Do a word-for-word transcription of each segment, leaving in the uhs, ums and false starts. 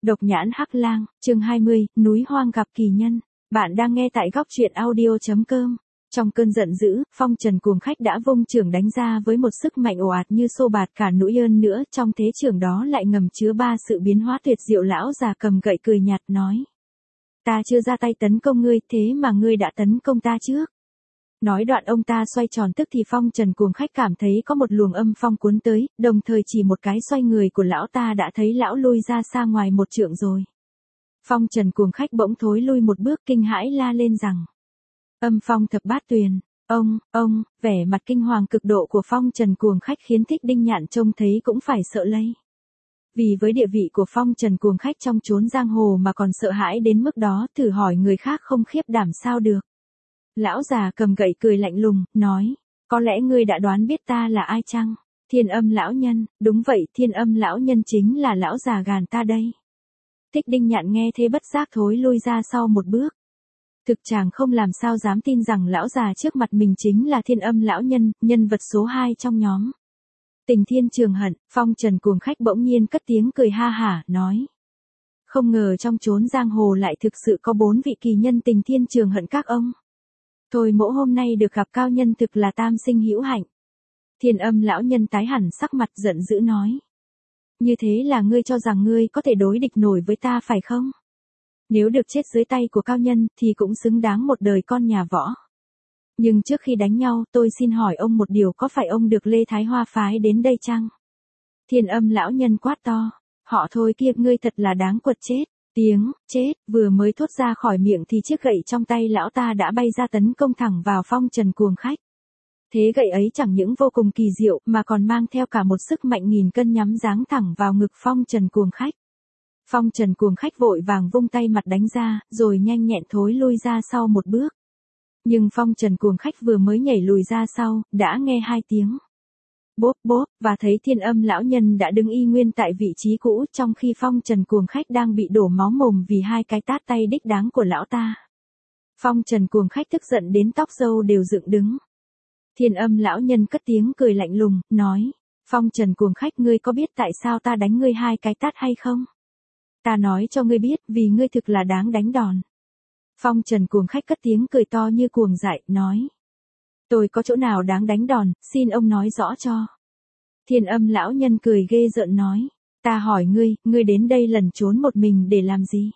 Độc nhãn hắc lang, chương hai mươi, núi hoang gặp kỳ nhân. Bạn đang nghe tại góc truyện audio.com. Trong cơn giận dữ, phong trần cuồng khách đã vung chưởng đánh ra với một sức mạnh ồ ạt như xô bạt cả núi ơn nữa, trong thế chưởng đó lại ngầm chứa ba sự biến hóa tuyệt diệu. Lão già cầm gậy cười nhạt nói: Ta chưa ra tay tấn công ngươi, thế mà ngươi đã tấn công ta trước. Nói đoạn ông ta xoay tròn, tức thì phong trần cuồng khách cảm thấy có một luồng âm phong cuốn tới, đồng thời chỉ một cái xoay người của lão ta đã thấy lão lui ra xa ngoài một trượng rồi. Phong trần cuồng khách bỗng thối lui một bước, kinh hãi la lên rằng: Âm phong thập bát tuyền. Ông, ông, vẻ mặt kinh hoàng cực độ của phong trần cuồng khách khiến Thích Đinh Nhạn trông thấy cũng phải sợ lây. Vì với địa vị của phong trần cuồng khách trong chốn giang hồ mà còn sợ hãi đến mức đó, thử hỏi người khác không khiếp đảm sao được. Lão già cầm gậy cười lạnh lùng, nói: Có lẽ ngươi đã đoán biết ta là ai chăng? Thiên Âm lão nhân. Đúng vậy, Thiên Âm lão nhân chính là lão già gàn ta đây. Thích Đinh Nhạn nghe thế bất giác thối lui ra sau một bước. Thực chàng không làm sao dám tin rằng lão già trước mặt mình chính là Thiên Âm lão nhân, nhân vật số hai trong nhóm Tình Thiên Trường Hận. Phong trần cuồng khách bỗng nhiên cất tiếng cười ha hả, nói: Không ngờ trong chốn giang hồ lại thực sự có bốn vị kỳ nhân Tình Thiên Trường Hận các ông. Thôi mỗ hôm nay được gặp cao nhân thực là tam sinh hữu hạnh. Thiên Âm lão nhân tái hẳn sắc mặt, giận dữ nói: Như thế là ngươi cho rằng ngươi có thể đối địch nổi với ta phải không? Nếu được chết dưới tay của cao nhân thì cũng xứng đáng một đời con nhà võ. Nhưng trước khi đánh nhau, tôi xin hỏi ông một điều, có phải ông được Lê Thái Hoa phái đến đây chăng? Thiên Âm lão nhân quát to: Họ thôi kia, ngươi thật là đáng quật chết. Tiếng chết vừa mới thốt ra khỏi miệng thì chiếc gậy trong tay lão ta đã bay ra tấn công thẳng vào phong trần cuồng khách. Thế gậy ấy chẳng những vô cùng kỳ diệu mà còn mang theo cả một sức mạnh nghìn cân, nhắm giáng thẳng vào ngực phong trần cuồng khách. Phong trần cuồng khách vội vàng vung tay mặt đánh ra, rồi nhanh nhẹn thối lui ra sau một bước. Nhưng phong trần cuồng khách vừa mới nhảy lùi ra sau, đã nghe hai tiếng bốp bốp, và thấy Thiên Âm lão nhân đã đứng y nguyên tại vị trí cũ, trong khi phong trần cuồng khách đang bị đổ máu mồm vì hai cái tát tay đích đáng của lão ta. Phong trần cuồng khách tức giận đến tóc râu đều dựng đứng. Thiên Âm lão nhân cất tiếng cười lạnh lùng, nói: Phong trần cuồng khách, ngươi có biết tại sao ta đánh ngươi hai cái tát hay không? Ta nói cho ngươi biết, vì ngươi thực là đáng đánh đòn. Phong trần cuồng khách cất tiếng cười to như cuồng dại, nói: Tôi có chỗ nào đáng đánh đòn, xin ông nói rõ cho. Thiên Âm lão nhân cười ghê rợn nói: Ta hỏi ngươi, ngươi đến đây lẩn trốn một mình để làm gì?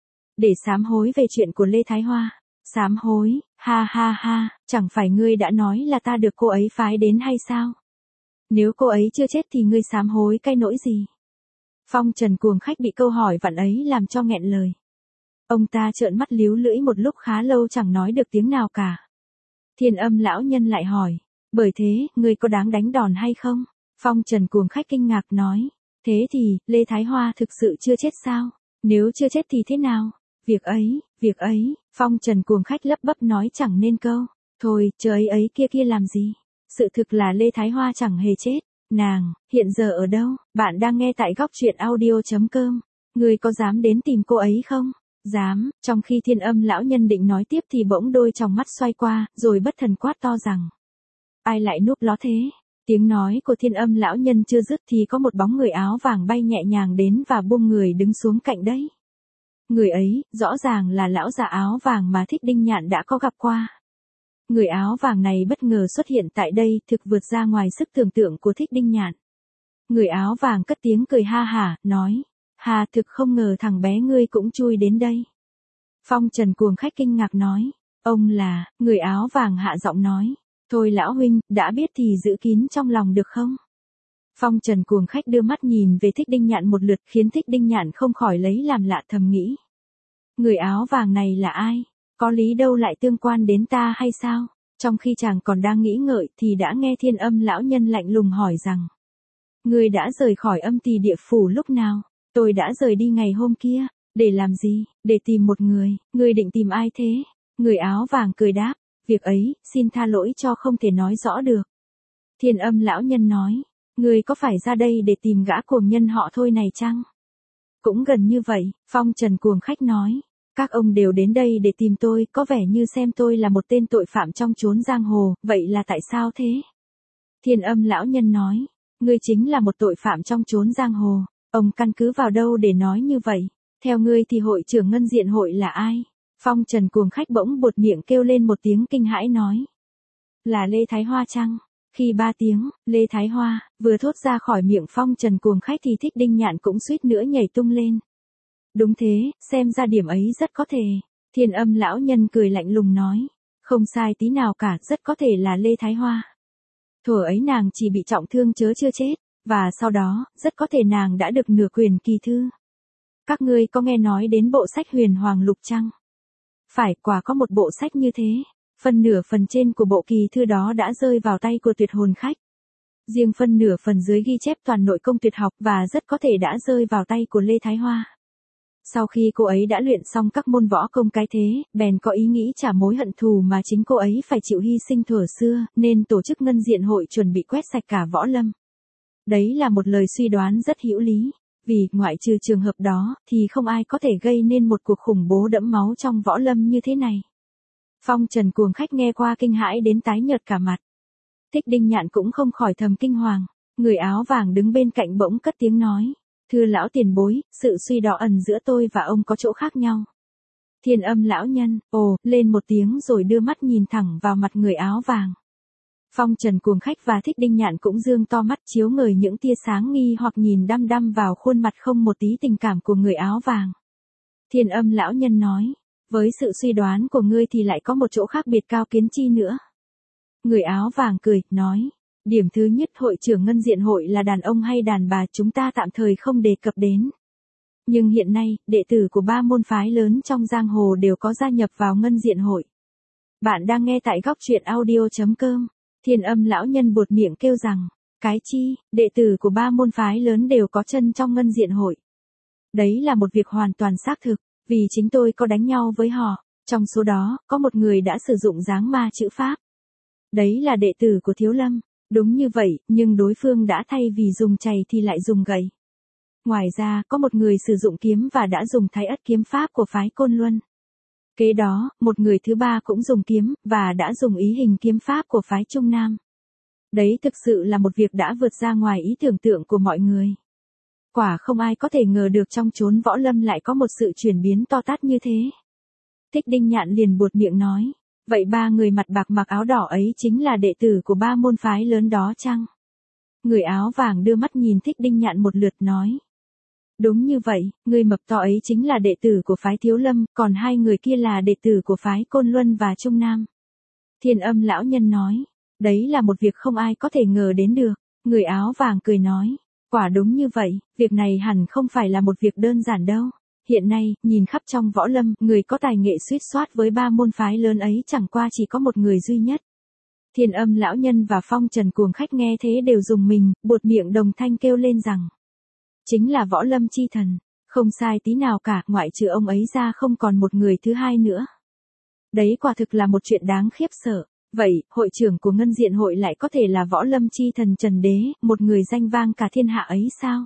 Để sám hối về chuyện của Lê Thái Hoa. Sám hối? Ha ha ha, chẳng phải ngươi đã nói là ta được cô ấy phái đến hay sao? Nếu cô ấy chưa chết thì ngươi sám hối cái nỗi gì? Phong trần cuồng khách bị câu hỏi vặn ấy làm cho nghẹn lời. Ông ta trợn mắt líu lưỡi một lúc khá lâu chẳng nói được tiếng nào cả. Thiên Âm lão nhân lại hỏi: Bởi thế, ngươi có đáng đánh đòn hay không? Phong trần cuồng khách kinh ngạc nói: Thế thì, Lê Thái Hoa thực sự chưa chết sao? Nếu chưa chết thì thế nào? Việc ấy, việc ấy, phong trần cuồng khách lấp bấp nói chẳng nên câu. Thôi, chờ ấy ấy kia kia làm gì? Sự thực là Lê Thái Hoa chẳng hề chết. Nàng, hiện giờ ở đâu? Bạn đang nghe tại góc truyện audio.com. Ngươi có dám đến tìm cô ấy không? Dám. Trong khi Thiên Âm lão nhân định nói tiếp thì bỗng đôi tròng mắt xoay qua, rồi bất thần quát to rằng: Ai lại núp ló thế? Tiếng nói của Thiên Âm lão nhân chưa dứt thì có một bóng người áo vàng bay nhẹ nhàng đến và buông người đứng xuống cạnh đấy. Người ấy, rõ ràng là lão già áo vàng mà Thích Đinh Nhạn đã có gặp qua. Người áo vàng này bất ngờ xuất hiện tại đây, thực vượt ra ngoài sức tưởng tượng của Thích Đinh Nhạn. Người áo vàng cất tiếng cười ha hả, nói: Hà, thực không ngờ thằng bé ngươi cũng chui đến đây. Phong trần cuồng khách kinh ngạc nói: Ông là? Người áo vàng hạ giọng nói: Thôi lão huynh, đã biết thì giữ kín trong lòng được không? Phong trần cuồng khách đưa mắt nhìn về Thích Đinh Nhạn một lượt, khiến Thích Đinh Nhạn không khỏi lấy làm lạ, thầm nghĩ: Người áo vàng này là ai? Có lý đâu lại tương quan đến ta hay sao? Trong khi chàng còn đang nghĩ ngợi thì đã nghe Thiên Âm lão nhân lạnh lùng hỏi rằng: Ngươi đã rời khỏi Âm Tỳ địa phủ lúc nào? Tôi đã rời đi ngày hôm kia. Để làm gì? Để tìm một người. Ngươi định tìm ai thế? Người áo vàng cười đáp: Việc ấy, xin tha lỗi cho không thể nói rõ được. Thiên Âm lão nhân nói: Ngươi có phải ra đây để tìm gã cuồng nhân họ Thôi này chăng? Cũng gần như vậy. Phong trần cuồng khách nói: Các ông đều đến đây để tìm tôi, có vẻ như xem tôi là một tên tội phạm trong chốn giang hồ, vậy là tại sao thế? Thiên Âm lão nhân nói: Ngươi chính là một tội phạm trong chốn giang hồ. Ông căn cứ vào đâu để nói như vậy? Theo ngươi thì hội trưởng ngân diện hội là ai? Phong Trần cuồng khách bỗng buột miệng kêu lên một tiếng kinh hãi nói. Là Lê Thái Hoa chăng? Khi ba tiếng, Lê Thái Hoa, vừa thốt ra khỏi miệng Phong Trần cuồng khách thì Thích Đinh Nhạn cũng suýt nữa nhảy tung lên. Đúng thế, xem ra điểm ấy rất có thể. Thiên Âm lão nhân cười lạnh lùng nói. Không sai tí nào cả, rất có thể là Lê Thái Hoa. Thuở ấy nàng chỉ bị trọng thương chớ chưa chết, và sau đó, rất có thể nàng đã được nửa quyền kỳ thư. Các ngươi có nghe nói đến bộ sách Huyền Hoàng Lục chăng? Phải, quả có một bộ sách như thế. Phần nửa phần trên của bộ kỳ thư đó đã rơi vào tay của tuyệt hồn khách. Riêng phần nửa phần dưới ghi chép toàn nội công tuyệt học và rất có thể đã rơi vào tay của Lê Thái Hoa. Sau khi cô ấy đã luyện xong các môn võ công cái thế, bèn có ý nghĩ trả mối hận thù mà chính cô ấy phải chịu hy sinh thuở xưa, nên tổ chức ngân diện hội chuẩn bị quét sạch cả võ lâm. Đấy là một lời suy đoán rất hữu lý, vì ngoại trừ trường hợp đó, thì không ai có thể gây nên một cuộc khủng bố đẫm máu trong võ lâm như thế này. Phong Trần cuồng khách nghe qua kinh hãi đến tái nhợt cả mặt. Thích Đinh Nhạn cũng không khỏi thầm kinh hoàng, người áo vàng đứng bên cạnh bỗng cất tiếng nói. Thưa lão tiền bối, sự suy đỏ ẩn giữa tôi và ông có chỗ khác nhau. Thiên Âm lão nhân, ồ, lên một tiếng rồi đưa mắt nhìn thẳng vào mặt người áo vàng. Phong Trần cuồng khách và Thích Đinh Nhạn cũng dương to mắt chiếu ngời những tia sáng nghi hoặc nhìn đăm đăm vào khuôn mặt không một tí tình cảm của người áo vàng. Thiên Âm lão nhân nói, với sự suy đoán của ngươi thì lại có một chỗ khác biệt cao kiến chi nữa. Người áo vàng cười, nói. Điểm thứ nhất, hội trưởng ngân diện hội là đàn ông hay đàn bà chúng ta tạm thời không đề cập đến. Nhưng hiện nay, đệ tử của ba môn phái lớn trong giang hồ đều có gia nhập vào ngân diện hội. Bạn đang nghe tại góc truyện audio chấm com. Thiên Âm lão nhân buột miệng kêu rằng, cái chi, đệ tử của ba môn phái lớn đều có chân trong ngân diện hội. Đấy là một việc hoàn toàn xác thực, vì chính tôi có đánh nhau với họ, trong số đó, có một người đã sử dụng dáng ma chữ pháp. Đấy là đệ tử của Thiếu Lâm. Đúng như vậy, nhưng đối phương đã thay vì dùng chày thì lại dùng gậy. Ngoài ra, có một người sử dụng kiếm và đã dùng thái ất kiếm pháp của phái Côn Luân. Kế đó, một người thứ ba cũng dùng kiếm, và đã dùng ý hình kiếm pháp của phái Trung Nam. Đấy thực sự là một việc đã vượt ra ngoài ý tưởng tượng của mọi người. Quả không ai có thể ngờ được trong chốn võ lâm lại có một sự chuyển biến to tát như thế. Thích Đinh Nhạn liền buột miệng nói. Vậy ba người mặt bạc mặc áo đỏ ấy chính là đệ tử của ba môn phái lớn đó chăng? Người áo vàng đưa mắt nhìn Thích Đinh Nhạn một lượt nói. Đúng như vậy, người mập to ấy chính là đệ tử của phái Thiếu Lâm, còn hai người kia là đệ tử của phái Côn Luân và Trung Nam. Thiên Âm lão nhân nói. Đấy là một việc không ai có thể ngờ đến được. Người áo vàng cười nói. Quả đúng như vậy, việc này hẳn không phải là một việc đơn giản đâu. Hiện nay, nhìn khắp trong võ lâm, người có tài nghệ suýt soát với ba môn phái lớn ấy chẳng qua chỉ có một người duy nhất. Thiên Âm lão nhân và Phong Trần cuồng khách nghe thế đều dùng mình, buột miệng đồng thanh kêu lên rằng. Chính là võ lâm chi thần, không sai tí nào cả, ngoại trừ ông ấy ra không còn một người thứ hai nữa. Đấy quả thực là một chuyện đáng khiếp sợ. Vậy, hội trưởng của ngân diện hội lại có thể là võ lâm chi thần Trần Đế, một người danh vang cả thiên hạ ấy sao?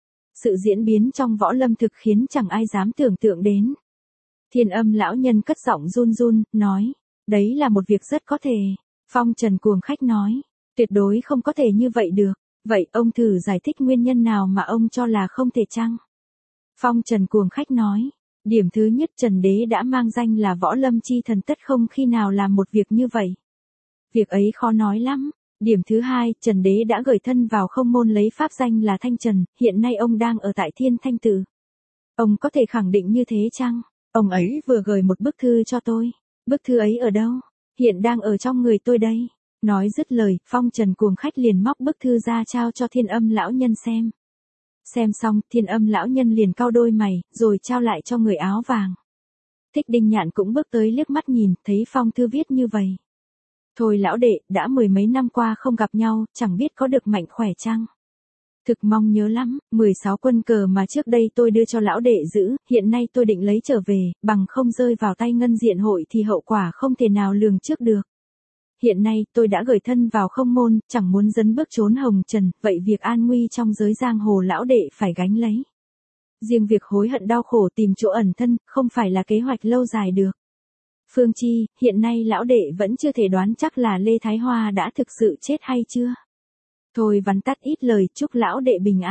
Sự diễn biến trong võ lâm thực khiến chẳng ai dám tưởng tượng đến. Thiên Âm lão nhân cất giọng run run, nói, đấy là một việc rất có thể. Phong Trần cuồng khách nói, tuyệt đối không có thể như vậy được. Vậy ông thử giải thích nguyên nhân nào mà ông cho là không thể chăng? Phong Trần cuồng khách nói, điểm thứ nhất, Trần Đế đã mang danh là võ lâm chi thần tất không khi nào làm một việc như vậy. Việc ấy khó nói lắm. Điểm thứ hai, Trần Đế đã gửi thân vào không môn lấy pháp danh là Thanh Trần, hiện nay ông đang ở tại Thiên Thanh Tự. Ông có thể khẳng định như thế chăng? Ông ấy vừa gửi một bức thư cho tôi. Bức thư ấy ở đâu? Hiện đang ở trong người tôi đây. Nói dứt lời, Phong Trần cuồng khách liền móc bức thư ra trao cho Thiên Âm lão nhân xem. Xem xong, Thiên Âm lão nhân liền cau đôi mày, rồi trao lại cho người áo vàng. Thích Đinh Nhạn cũng bước tới liếc mắt nhìn, thấy phong thư viết như vậy. Thôi lão đệ, đã mười mấy năm qua không gặp nhau, chẳng biết có được mạnh khỏe chăng? Thực mong nhớ lắm, mười sáu quân cờ mà trước đây tôi đưa cho lão đệ giữ, hiện nay tôi định lấy trở về, bằng không rơi vào tay ngân diện hội thì hậu quả không thể nào lường trước được. Hiện nay, tôi đã gửi thân vào không môn, chẳng muốn dấn bước trốn hồng trần, vậy việc an nguy trong giới giang hồ lão đệ phải gánh lấy. Riêng việc hối hận đau khổ tìm chỗ ẩn thân, không phải là kế hoạch lâu dài được. Phương Chi, hiện nay lão đệ vẫn chưa thể đoán chắc là Lê Thái Hoa đã thực sự chết hay chưa. Thôi vắn tắt ít lời, chúc lão đệ bình an.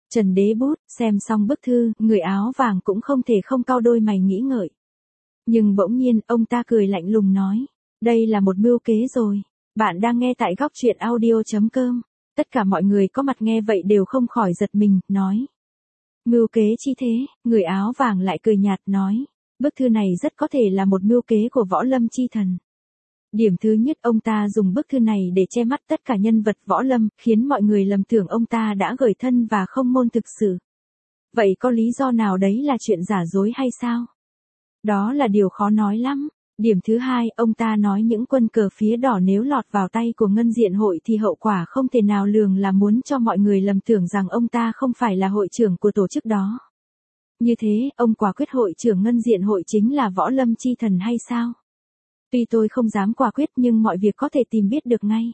Trần Đế bút, xem xong bức thư, người áo vàng cũng không thể không cau đôi mày nghĩ ngợi. Nhưng bỗng nhiên, ông ta cười lạnh lùng nói. Đây là một mưu kế rồi. Bạn đang nghe tại góc truyện audio.com. Tất cả mọi người có mặt nghe vậy đều không khỏi giật mình, nói. Mưu kế chi thế, người áo vàng lại cười nhạt nói. Bức thư này rất có thể là một mưu kế của Võ Lâm chi thần. Điểm thứ nhất, ông ta dùng bức thư này để che mắt tất cả nhân vật Võ Lâm, khiến mọi người lầm tưởng ông ta đã gởi thân và không môn thực sự. Vậy có lý do nào đấy là chuyện giả dối hay sao? Đó là điều khó nói lắm. Điểm thứ hai, ông ta nói những quân cờ phía đỏ nếu lọt vào tay của Ngân Diện Hội thì hậu quả không thể nào lường, là muốn cho mọi người lầm tưởng rằng ông ta không phải là hội trưởng của tổ chức đó. Như thế, ông quả quyết hội trưởng Ngân Diện Hội chính là Võ Lâm chi thần hay sao? Tuy tôi không dám quả quyết nhưng mọi việc có thể tìm biết được ngay.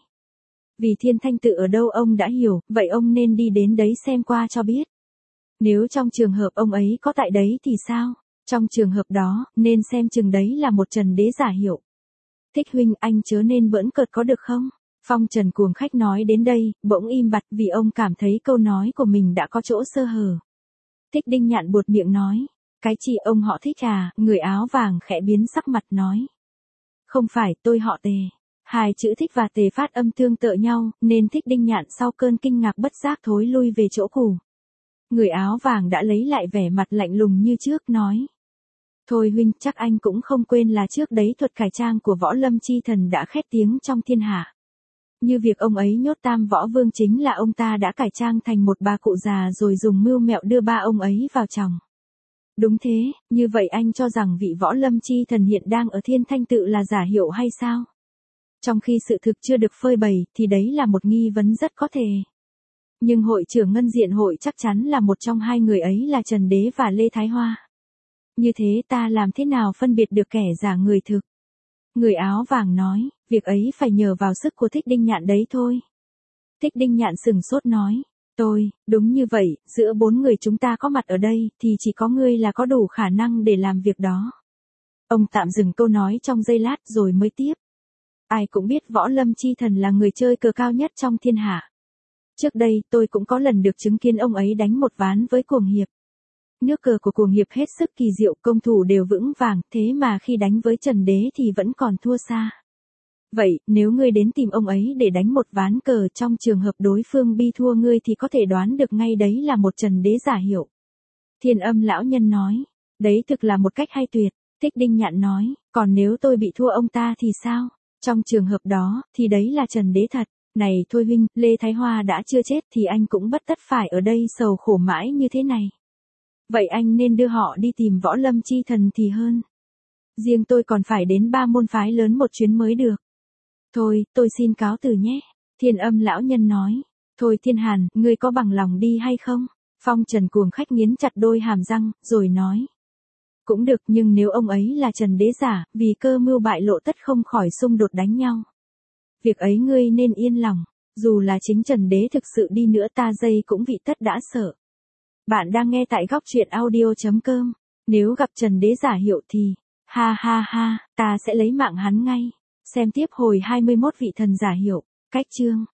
Vì Thiên Thanh Tự ở đâu ông đã hiểu, vậy ông nên đi đến đấy xem qua cho biết. Nếu trong trường hợp ông ấy có tại đấy thì sao? Trong trường hợp đó, nên xem chừng đấy là một Trần Đế giả hiệu. Thích huynh, anh chớ nên bỡn cợt có được không? Phong Trần cuồng khách nói đến đây, bỗng im bặt vì ông cảm thấy câu nói của mình đã có chỗ sơ hở. Thích Đinh Nhạn buột miệng nói. Cái chị ông họ Thích à? Người áo vàng khẽ biến sắc mặt nói. Không phải, tôi họ Tề. Hai chữ Thích và Tề phát âm tương tự nhau, nên Thích Đinh Nhạn sau cơn kinh ngạc bất giác thối lui về chỗ cũ. Người áo vàng đã lấy lại vẻ mặt lạnh lùng như trước, nói. Thôi huynh, chắc anh cũng không quên là trước đấy thuật cải trang của Võ Lâm chi thần đã khét tiếng trong thiên hạ. Như việc ông ấy nhốt Tam Võ Vương chính là ông ta đã cải trang thành một bà cụ già rồi dùng mưu mẹo đưa ba ông ấy vào chồng. Đúng thế, như vậy anh cho rằng vị Võ Lâm chi thần hiện đang ở Thiên Thanh Tự là giả hiệu hay sao? Trong khi sự thực chưa được phơi bày, thì đấy là một nghi vấn rất có thể. Nhưng hội trưởng Ngân Diện Hội chắc chắn là một trong hai người ấy là Trần Đế và Lê Thái Hoa. Như thế ta làm thế nào phân biệt được kẻ giả người thực? Người áo vàng nói, việc ấy phải nhờ vào sức của Thích Đinh Nhạn đấy thôi. Thích Đinh Nhạn sừng sốt nói, tôi, đúng như vậy, giữa bốn người chúng ta có mặt ở đây, thì chỉ có ngươi là có đủ khả năng để làm việc đó. Ông tạm dừng câu nói trong giây lát rồi mới tiếp. Ai cũng biết Võ Lâm chi thần là người chơi cờ cao nhất trong thiên hạ. Trước đây, tôi cũng có lần được chứng kiến ông ấy đánh một ván với Cuồng Hiệp. Nước cờ của Cuồng Hiệp hết sức kỳ diệu, công thủ đều vững vàng, thế mà khi đánh với Trần Đế thì vẫn còn thua xa. Vậy, nếu ngươi đến tìm ông ấy để đánh một ván cờ, trong trường hợp đối phương bi thua ngươi thì có thể đoán được ngay đấy là một Trần Đế giả hiệu. Thiên Âm lão nhân nói, đấy thực là một cách hay tuyệt. Thích Đinh Nhạn nói, còn nếu tôi bị thua ông ta thì sao? Trong trường hợp đó, thì đấy là Trần Đế thật. Này thôi huynh, Lê Thái Hoa đã chưa chết thì anh cũng bất tất phải ở đây sầu khổ mãi như thế này. Vậy anh nên đưa họ đi tìm Võ Lâm chi thần thì hơn. Riêng tôi còn phải đến ba môn phái lớn một chuyến mới được. Thôi, tôi xin cáo từ nhé. Thiên Âm lão nhân nói. Thôi Thiên Hàn, ngươi có bằng lòng đi hay không? Phong Trần cuồng khách nghiến chặt đôi hàm răng, rồi nói. Cũng được, nhưng nếu ông ấy là Trần Đế giả, vì cơ mưu bại lộ tất không khỏi xung đột đánh nhau. Việc ấy ngươi nên yên lòng. Dù là chính Trần Đế thực sự đi nữa ta dây cũng vị tất đã sợ. Bạn đang nghe tại góc truyện audio.com. Nếu gặp Trần Đế giả hiệu thì, ha ha ha, ta sẽ lấy mạng hắn ngay. Xem tiếp hồi hai mươi mốt vị thần giả hiệu. Cách chương.